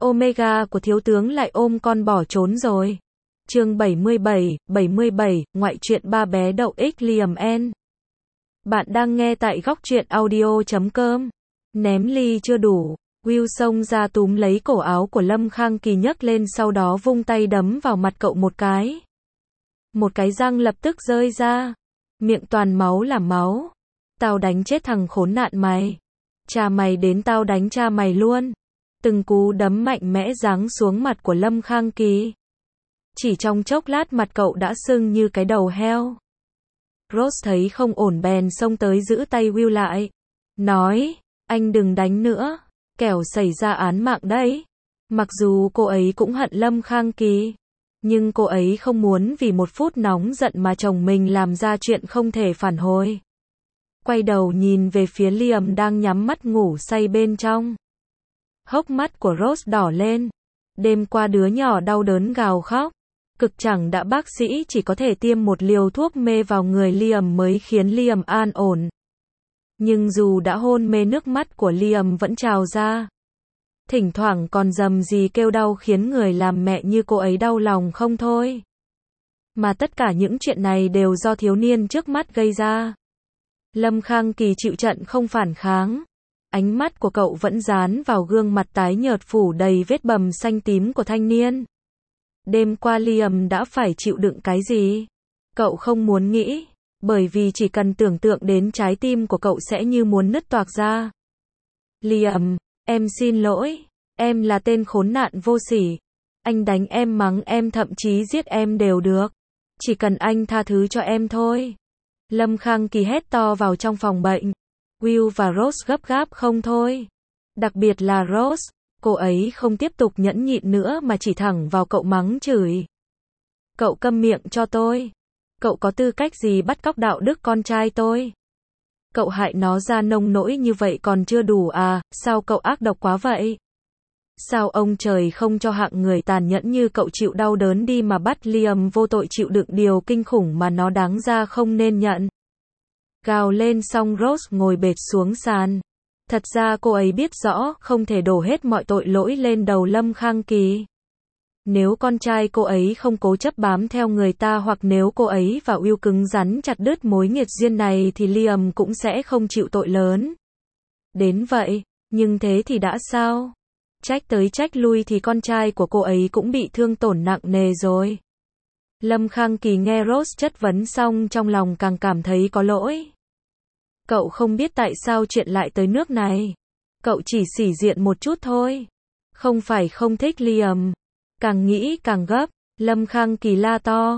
Omega của thiếu tướng lại ôm con bỏ trốn rồi. Chương 77, ngoại truyện ba bé đậu ích Liam N. Bạn đang nghe tại góc truyện audio.com. Ném ly chưa đủ, Will xông ra túm lấy cổ áo của Lâm Khang Kỳ nhấc lên, sau đó vung tay đấm vào mặt cậu một cái. Một cái răng lập tức rơi ra, miệng toàn máu là máu. Tao đánh chết thằng khốn nạn mày. Cha mày đến tao đánh cha mày luôn. Từng cú đấm mạnh mẽ giáng xuống mặt của Lâm Khang Kỳ. Chỉ trong chốc lát mặt cậu đã sưng như cái đầu heo. Rose thấy không ổn bèn xông tới giữ tay Will lại. Nói, anh đừng đánh nữa, kẻo xảy ra án mạng đấy. Mặc dù cô ấy cũng hận Lâm Khang Kỳ, nhưng cô ấy không muốn vì một phút nóng giận mà chồng mình làm ra chuyện không thể phản hồi. Quay đầu nhìn về phía Liam đang nhắm mắt ngủ say bên trong. Hốc mắt của Rose đỏ lên. Đêm qua đứa nhỏ đau đớn gào khóc. Cực chẳng đã bác sĩ chỉ có thể tiêm một liều thuốc mê vào người Liam mới khiến Liam an ổn. Nhưng dù đã hôn mê, nước mắt của Liam vẫn trào ra. Thỉnh thoảng còn rầm rì kêu đau khiến người làm mẹ như cô ấy đau lòng không thôi. Mà tất cả những chuyện này đều do thiếu niên trước mắt gây ra. Lâm Khang Kỳ chịu trận không phản kháng. Ánh mắt của cậu vẫn dán vào gương mặt tái nhợt phủ đầy vết bầm xanh tím của thanh niên. Đêm qua Liam đã phải chịu đựng cái gì? Cậu không muốn nghĩ, bởi vì chỉ cần tưởng tượng đến trái tim của cậu sẽ như muốn nứt toạc ra. Liam, em xin lỗi, em là tên khốn nạn vô sỉ. Anh đánh em, mắng em, thậm chí giết em đều được. Chỉ cần anh tha thứ cho em thôi. Lâm Khang Kỳ hét to vào trong phòng bệnh. Will và Rose gấp gáp không thôi. Đặc biệt là Rose, cô ấy không tiếp tục nhẫn nhịn nữa mà chỉ thẳng vào cậu mắng chửi. Cậu câm miệng cho tôi. Cậu có tư cách gì bắt cóc đạo đức con trai tôi? Cậu hại nó ra nông nỗi như vậy còn chưa đủ à? Sao cậu ác độc quá vậy? Sao ông trời không cho hạng người tàn nhẫn như cậu chịu đau đớn đi mà bắt Liam vô tội chịu đựng điều kinh khủng mà nó đáng ra không nên nhận? Gào lên xong Rose ngồi bệt xuống sàn. Thật ra cô ấy biết rõ không thể đổ hết mọi tội lỗi lên đầu Lâm Khang Kỳ. Nếu con trai cô ấy không cố chấp bám theo người ta, hoặc nếu cô ấy và Will cứng rắn chặt đứt mối nghiệt duyên này thì Liam cũng sẽ không chịu tội lớn đến vậy. Nhưng thế thì đã sao? Trách tới trách lui thì con trai của cô ấy cũng bị thương tổn nặng nề rồi. Lâm Khang Kỳ nghe Rose chất vấn xong trong lòng càng cảm thấy có lỗi. Cậu không biết tại sao chuyện lại tới nước này. Cậu chỉ sĩ diện một chút thôi. Không phải không thích Liam. Càng nghĩ càng gấp, Lâm Khang Kỳ la to.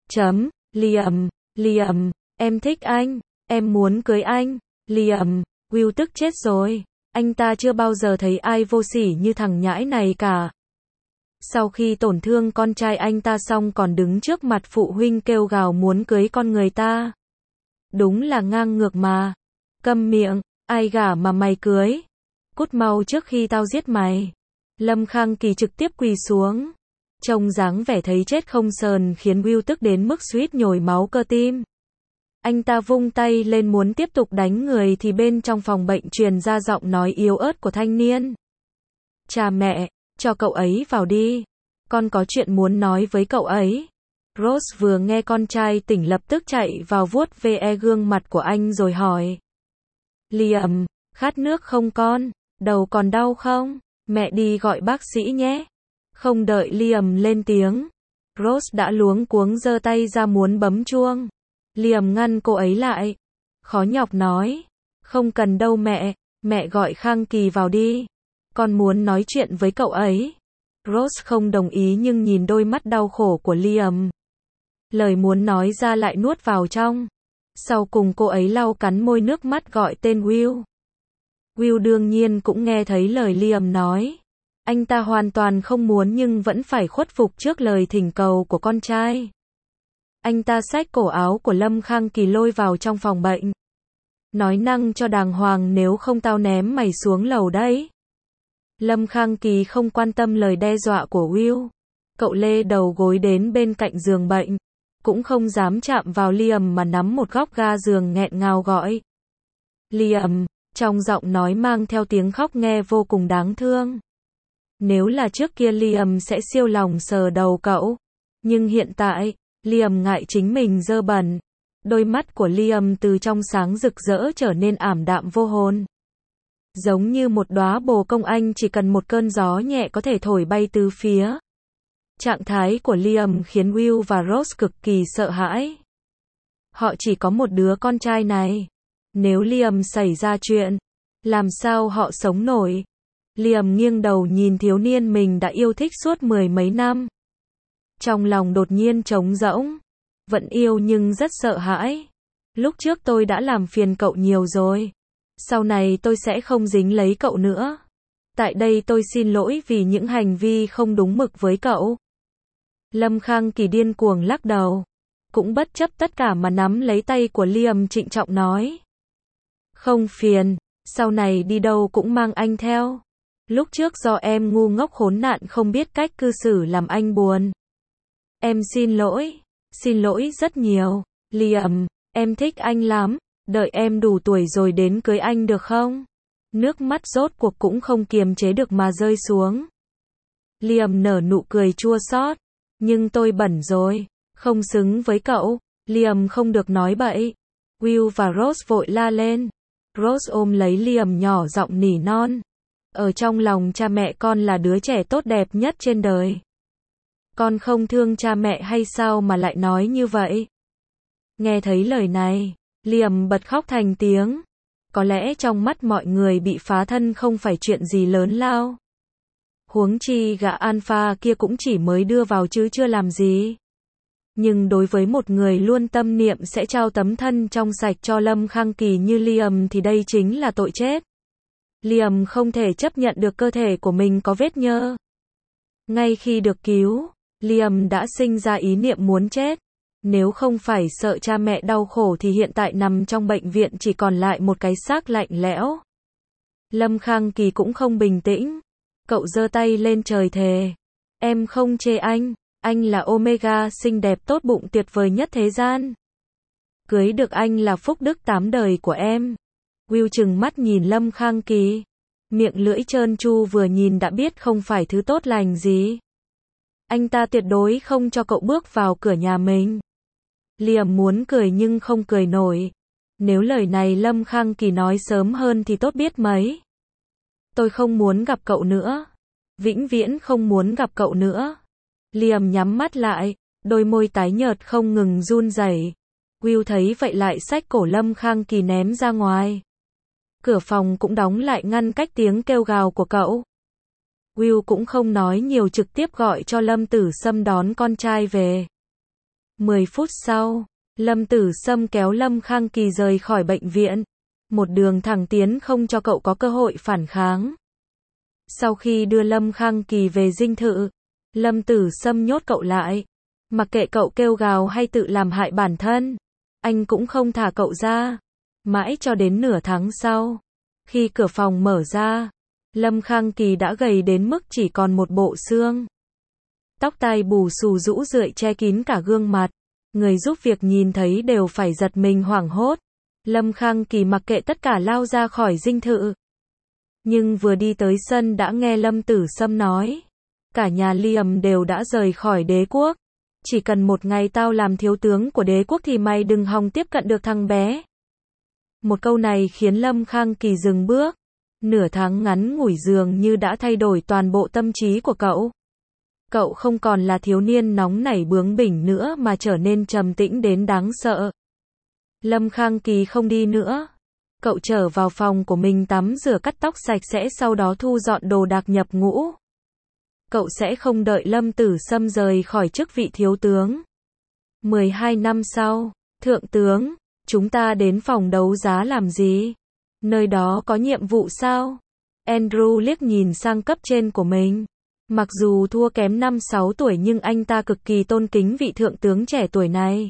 Liam, em thích anh. Em muốn cưới anh. Liam, Will tức chết rồi. Anh ta chưa bao giờ thấy ai vô sỉ như thằng nhãi này cả. Sau khi tổn thương con trai anh ta xong còn đứng trước mặt phụ huynh kêu gào muốn cưới con người ta. Đúng là ngang ngược mà. Câm miệng, ai gả mà mày cưới? Cút mau trước khi tao giết mày. Lâm Khang Kỳ trực tiếp quỳ xuống. Trông dáng vẻ thấy chết không sờn khiến Will tức đến mức suýt nhồi máu cơ tim. Anh ta vung tay lên muốn tiếp tục đánh người thì bên trong phòng bệnh truyền ra giọng nói yếu ớt của thanh niên. Cha mẹ, cho cậu ấy vào đi. Con có chuyện muốn nói với cậu ấy. Rose vừa nghe con trai tỉnh lập tức chạy vào vuốt ve gương mặt của anh rồi hỏi. Liam, khát nước không con? Đầu còn đau không? Mẹ đi gọi bác sĩ nhé. Không đợi Liam lên tiếng, Rose đã luống cuống giơ tay ra muốn bấm chuông. Liam ngăn cô ấy lại. Khó nhọc nói. Không cần đâu mẹ gọi Khang Kỳ vào đi. Con muốn nói chuyện với cậu ấy. Rose không đồng ý nhưng nhìn đôi mắt đau khổ của Liam. Lời muốn nói ra lại nuốt vào trong. Sau cùng cô ấy lau cắn môi, nước mắt gọi tên Will. Will đương nhiên cũng nghe thấy lời Liam nói. Anh ta hoàn toàn không muốn nhưng vẫn phải khuất phục trước lời thỉnh cầu của con trai. Anh ta xách cổ áo của Lâm Khang Kỳ lôi vào trong phòng bệnh. Nói năng cho đàng hoàng, nếu không tao ném mày xuống lầu đấy. Lâm Khang Kỳ không quan tâm lời đe dọa của Will. Cậu lê đầu gối đến bên cạnh giường bệnh. Cũng không dám chạm vào Liam mà nắm một góc ga giường nghẹn ngào gọi. Liam, trong giọng nói mang theo tiếng khóc nghe vô cùng đáng thương. Nếu là trước kia Liam sẽ siêu lòng sờ đầu cậu. Nhưng hiện tại, Liam ngại chính mình dơ bẩn. Đôi mắt của Liam từ trong sáng rực rỡ trở nên ảm đạm vô hồn. Giống như một đóa bồ công anh chỉ cần một cơn gió nhẹ có thể thổi bay tứ phía. Trạng thái của Liam khiến Will và Rose cực kỳ sợ hãi. Họ chỉ có một đứa con trai này. Nếu Liam xảy ra chuyện, làm sao họ sống nổi? Liam nghiêng đầu nhìn thiếu niên mình đã yêu thích suốt mười mấy năm. Trong lòng đột nhiên trống rỗng. Vẫn yêu nhưng rất sợ hãi. Lúc trước tôi đã làm phiền cậu nhiều rồi. Sau này tôi sẽ không dính lấy cậu nữa. Tại đây tôi xin lỗi vì những hành vi không đúng mực với cậu. Lâm Khang Kỳ điên cuồng lắc đầu. Cũng bất chấp tất cả mà nắm lấy tay của Liam trịnh trọng nói. Không phiền, sau này đi đâu cũng mang anh theo. Lúc trước do em ngu ngốc khốn nạn không biết cách cư xử làm anh buồn. Em xin lỗi rất nhiều. Liam, em thích anh lắm, đợi em đủ tuổi rồi đến cưới anh được không? Nước mắt rốt cuộc cũng không kiềm chế được mà rơi xuống. Liam nở nụ cười chua xót. Nhưng tôi bẩn rồi, không xứng với cậu. Liam không được nói bậy. Will và Rose vội la lên. Rose ôm lấy Liam nhỏ giọng nỉ non. Ở trong lòng cha mẹ con là đứa trẻ tốt đẹp nhất trên đời. Con không thương cha mẹ hay sao mà lại nói như vậy? Nghe thấy lời này, Liam bật khóc thành tiếng. Có lẽ trong mắt mọi người bị phá thân không phải chuyện gì lớn lao. Huống chi gã alpha kia cũng chỉ mới đưa vào chứ chưa làm gì. Nhưng đối với một người luôn tâm niệm sẽ trao tấm thân trong sạch cho Lâm Khang Kỳ như Liam thì đây chính là tội chết. Liam không thể chấp nhận được cơ thể của mình có vết nhơ. Ngay khi được cứu, Liam đã sinh ra ý niệm muốn chết. Nếu không phải sợ cha mẹ đau khổ thì hiện tại nằm trong bệnh viện chỉ còn lại một cái xác lạnh lẽo. Lâm Khang Kỳ cũng không bình tĩnh. Cậu giơ tay lên trời thề. Em không chê anh là Omega xinh đẹp tốt bụng tuyệt vời nhất thế gian. Cưới được anh là phúc đức 8 đời của em. Will trừng mắt nhìn Lâm Khang Kỳ. Miệng lưỡi trơn tru vừa nhìn đã biết không phải thứ tốt lành gì. Anh ta tuyệt đối không cho cậu bước vào cửa nhà mình. Liam muốn cười nhưng không cười nổi. Nếu lời này Lâm Khang Kỳ nói sớm hơn thì tốt biết mấy. Tôi không muốn gặp cậu nữa. Vĩnh viễn không muốn gặp cậu nữa. Liam nhắm mắt lại, đôi môi tái nhợt không ngừng run rẩy. Will thấy vậy lại xách cổ Lâm Khang Kỳ ném ra ngoài. Cửa phòng cũng đóng lại ngăn cách tiếng kêu gào của cậu. Will cũng không nói nhiều trực tiếp gọi cho Lâm Tử Sâm đón con trai về. 10 phút sau, Lâm Tử Sâm kéo Lâm Khang Kỳ rời khỏi bệnh viện. Một đường thẳng tiến không cho cậu có cơ hội phản kháng. Sau khi đưa Lâm Khang Kỳ về dinh thự, Lâm Tử Sâm nhốt cậu lại. Mặc kệ cậu kêu gào hay tự làm hại bản thân, anh cũng không thả cậu ra. Mãi cho đến nửa tháng sau, khi cửa phòng mở ra, Lâm Khang Kỳ đã gầy đến mức chỉ còn một bộ xương. Tóc tai bù xù rũ rượi che kín cả gương mặt. Người giúp việc nhìn thấy đều phải giật mình hoảng hốt. Lâm Khang Kỳ mặc kệ tất cả lao ra khỏi dinh thự. Nhưng vừa đi tới sân đã nghe Lâm Tử Sâm nói. Cả nhà Liam đều đã rời khỏi đế quốc. Chỉ cần một ngày tao làm thiếu tướng của đế quốc thì mày đừng hòng tiếp cận được thằng bé. Một câu này khiến Lâm Khang Kỳ dừng bước. Nửa tháng ngắn ngủi dường như đã thay đổi toàn bộ tâm trí của cậu. Cậu không còn là thiếu niên nóng nảy bướng bỉnh nữa mà trở nên trầm tĩnh đến đáng sợ. Lâm Khang Kỳ không đi nữa. Cậu trở vào phòng của mình tắm rửa cắt tóc sạch sẽ sau đó thu dọn đồ đạc nhập ngũ. Cậu sẽ không đợi Lâm Tử Sâm rời khỏi chức vị thiếu tướng. 12 năm sau, thượng tướng, chúng ta đến phòng đấu giá làm gì? Nơi đó có nhiệm vụ sao? Andrew liếc nhìn sang cấp trên của mình. Mặc dù thua kém 5-6 tuổi nhưng anh ta cực kỳ tôn kính vị thượng tướng trẻ tuổi này.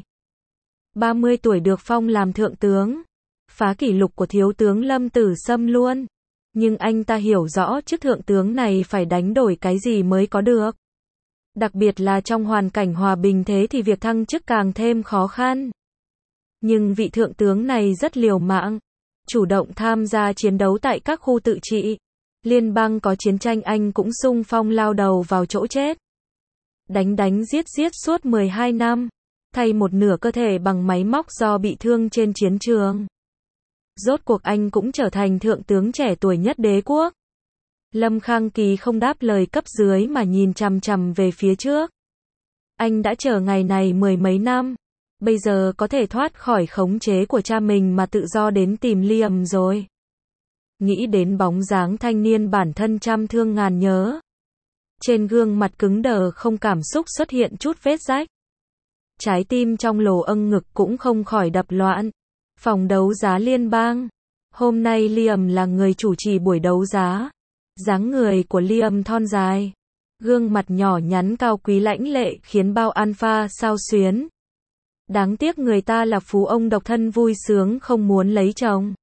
30 tuổi được phong làm thượng tướng. Phá kỷ lục của thiếu tướng Lâm Tử Sâm luôn. Nhưng anh ta hiểu rõ chức thượng tướng này phải đánh đổi cái gì mới có được. Đặc biệt là trong hoàn cảnh hòa bình thế thì việc thăng chức càng thêm khó khăn. Nhưng vị thượng tướng này rất liều mạng. Chủ động tham gia chiến đấu tại các khu tự trị. Liên bang có chiến tranh anh cũng xung phong lao đầu vào chỗ chết. Đánh giết suốt 12 năm. Thay một nửa cơ thể bằng máy móc do bị thương trên chiến trường. Rốt cuộc anh cũng trở thành thượng tướng trẻ tuổi nhất đế quốc. Lâm Khang Kỳ không đáp lời cấp dưới mà nhìn chằm chằm về phía trước. Anh đã chờ ngày này mười mấy năm. Bây giờ có thể thoát khỏi khống chế của cha mình mà tự do đến tìm Liam rồi. Nghĩ đến bóng dáng thanh niên bản thân trăm thương ngàn nhớ. Trên gương mặt cứng đờ không cảm xúc xuất hiện chút vết rách. Trái tim trong lồ âng ngực cũng không khỏi đập loạn. Phòng đấu giá liên bang. Hôm nay Liam là người chủ trì buổi đấu giá. Dáng người của Liam thon dài. Gương mặt nhỏ nhắn cao quý lãnh lệ khiến bao alpha xao xuyến. Đáng tiếc người ta là phú ông độc thân vui sướng không muốn lấy chồng.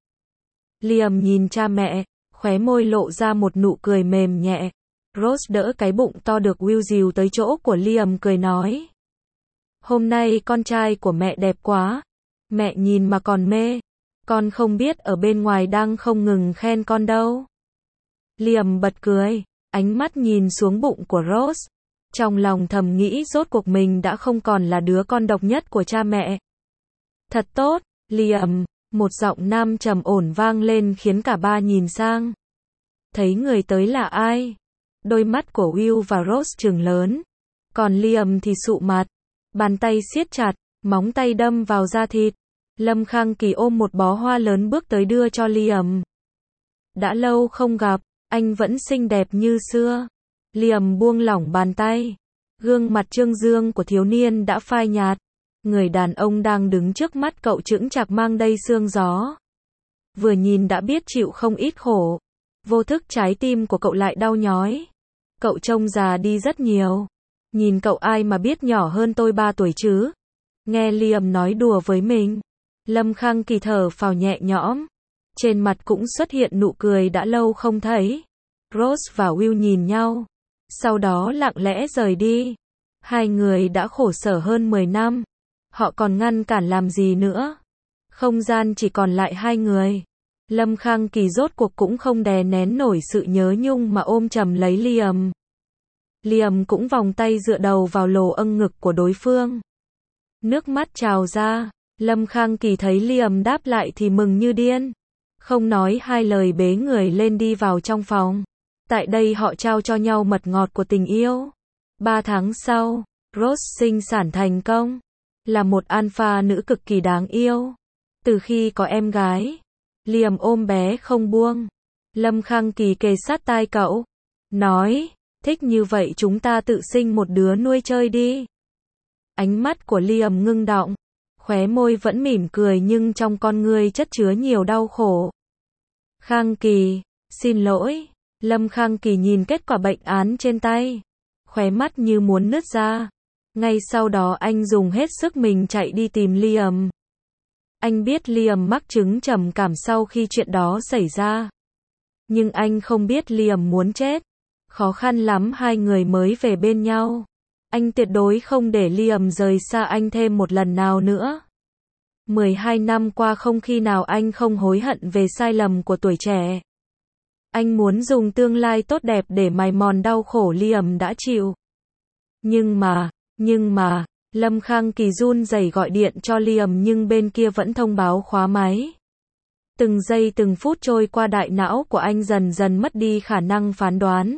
Liam nhìn cha mẹ, khóe môi lộ ra một nụ cười mềm nhẹ. Rose đỡ cái bụng to được Will dìu tới chỗ của Liam cười nói. Hôm nay con trai của mẹ đẹp quá. Mẹ nhìn mà còn mê. Con không biết ở bên ngoài đang không ngừng khen con đâu. Liam bật cười, ánh mắt nhìn xuống bụng của Rose. Trong lòng thầm nghĩ rốt cuộc mình đã không còn là đứa con độc nhất của cha mẹ. Thật tốt, Liam, một giọng nam trầm ổn vang lên khiến cả ba nhìn sang. Thấy người tới là ai? Đôi mắt của Will và Rose trừng lớn. Còn Liam thì sụ mặt. Bàn tay siết chặt, móng tay đâm vào da thịt. Lâm Khang Kỳ ôm một bó hoa lớn bước tới đưa cho Liam. Đã lâu không gặp, anh vẫn xinh đẹp như xưa. Liam buông lỏng bàn tay. Gương mặt trương dương của thiếu niên đã phai nhạt. Người đàn ông đang đứng trước mắt cậu chững chạc mang đầy sương gió. Vừa nhìn đã biết chịu không ít khổ. Vô thức trái tim của cậu lại đau nhói. Cậu trông già đi rất nhiều. Nhìn cậu ai mà biết nhỏ hơn tôi 3 tuổi chứ. Nghe Liam nói đùa với mình. Lâm Khang Kỳ thở phào nhẹ nhõm. Trên mặt cũng xuất hiện nụ cười đã lâu không thấy. Rose và Will nhìn nhau. Sau đó lặng lẽ rời đi. Hai người đã khổ sở hơn 10 năm. Họ còn ngăn cản làm gì nữa. Không gian chỉ còn lại hai người. Lâm Khang Kỳ rốt cuộc cũng không đè nén nổi sự nhớ nhung mà ôm chầm lấy Liam. Liam cũng vòng tay dựa đầu vào lồ âng ngực của đối phương. Nước mắt trào ra. Lâm Khang Kỳ thấy Liam đáp lại thì mừng như điên. Không nói hai lời bế người lên đi vào trong phòng. Tại đây họ trao cho nhau mật ngọt của tình yêu. 3 tháng sau, Rose sinh sản thành công. Là một alpha nữ cực kỳ đáng yêu. Từ khi có em gái, Liam ôm bé không buông. Lâm Khang Kỳ kề sát tai cậu. Nói, thích như vậy chúng ta tự sinh một đứa nuôi chơi đi. Ánh mắt của Liam ngưng đọng. Khóe môi vẫn mỉm cười nhưng trong con ngươi chất chứa nhiều đau khổ. Khang Kỳ, xin lỗi. Lâm Khang Kỳ nhìn kết quả bệnh án trên tay. Khóe mắt như muốn nứt ra. Ngay sau đó anh dùng hết sức mình chạy đi tìm Liam. Anh biết Liam mắc chứng trầm cảm sau khi chuyện đó xảy ra. Nhưng anh không biết Liam muốn chết. Khó khăn lắm hai người mới về bên nhau. Anh tuyệt đối không để Liam rời xa anh thêm một lần nào nữa. 12 năm qua không khi nào anh không hối hận về sai lầm của tuổi trẻ. Anh muốn dùng tương lai tốt đẹp để mài mòn đau khổ Liam đã chịu. Nhưng mà, Lâm Khang Kỳ run rẩy gọi điện cho Liam nhưng bên kia vẫn thông báo khóa máy. Từng giây từng phút trôi qua đại não của anh dần dần mất đi khả năng phán đoán.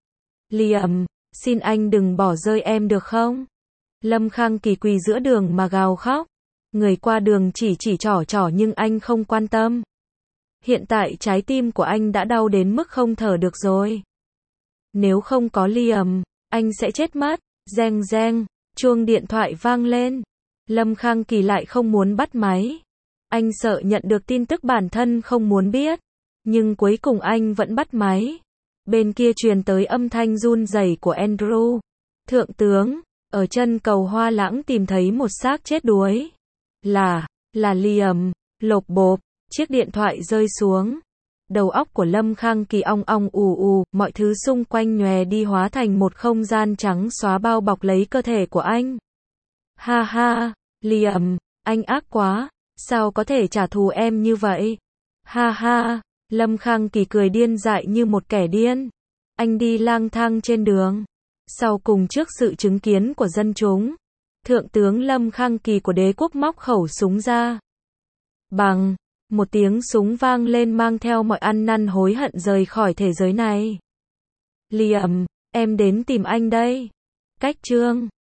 Liam, xin anh đừng bỏ rơi em được không? Lâm Khang Kỳ quỳ giữa đường mà gào khóc. Người qua đường chỉ trỏ nhưng anh không quan tâm. Hiện tại trái tim của anh đã đau đến mức không thở được rồi. Nếu không có Liam, anh sẽ chết mất. Reng reng, chuông điện thoại vang lên. Lâm Khang Kỳ lại không muốn bắt máy. Anh sợ nhận được tin tức bản thân không muốn biết. Nhưng cuối cùng anh vẫn bắt máy. Bên kia truyền tới âm thanh run rẩy của Andrew. Thượng tướng, ở chân cầu Hoa Lãng tìm thấy một xác chết đuối. Là Liam. Lộp bộp, chiếc điện thoại rơi xuống. Đầu óc của Lâm Khang Kỳ ong ong ù, mọi thứ xung quanh nhòe đi hóa thành một không gian trắng xóa bao bọc lấy cơ thể của anh. Ha ha, Liam, anh ác quá, sao có thể trả thù em như vậy? Ha ha, Lâm Khang Kỳ cười điên dại như một kẻ điên. Anh đi lang thang trên đường. Sau cùng trước sự chứng kiến của dân chúng, Thượng tướng Lâm Khang Kỳ của đế quốc móc khẩu súng ra. Bằng một tiếng súng vang lên mang theo mọi ăn năn hối hận rời khỏi thế giới này. Liam, em đến tìm anh đây. Cách chương